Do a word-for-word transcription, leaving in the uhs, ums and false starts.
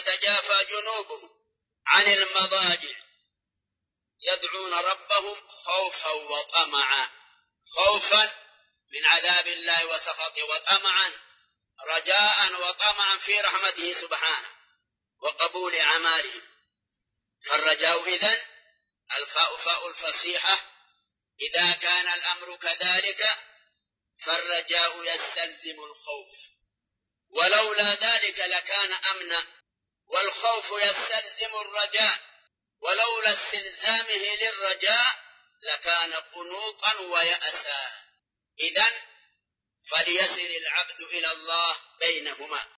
تتجافى جنوبهم عن المضاجع يدعون ربهم خوفا وطمعا، خوفا من عذاب الله وسخطه، وطمعا رجاء وطمعا في رحمته سبحانه وقبول أعمالهم. فالرجاء إذن الفاء فاء الفصيحة، إذا كان الأمر كذلك فالرجاء يستلزم الخوف، ولولا ذلك لكان أمنا، والخوف يستلزم الرجاء، ولولا استلزامه للرجاء لكان قنوطا ويأسا. إذن فليسر العبد إلى الله بينهما.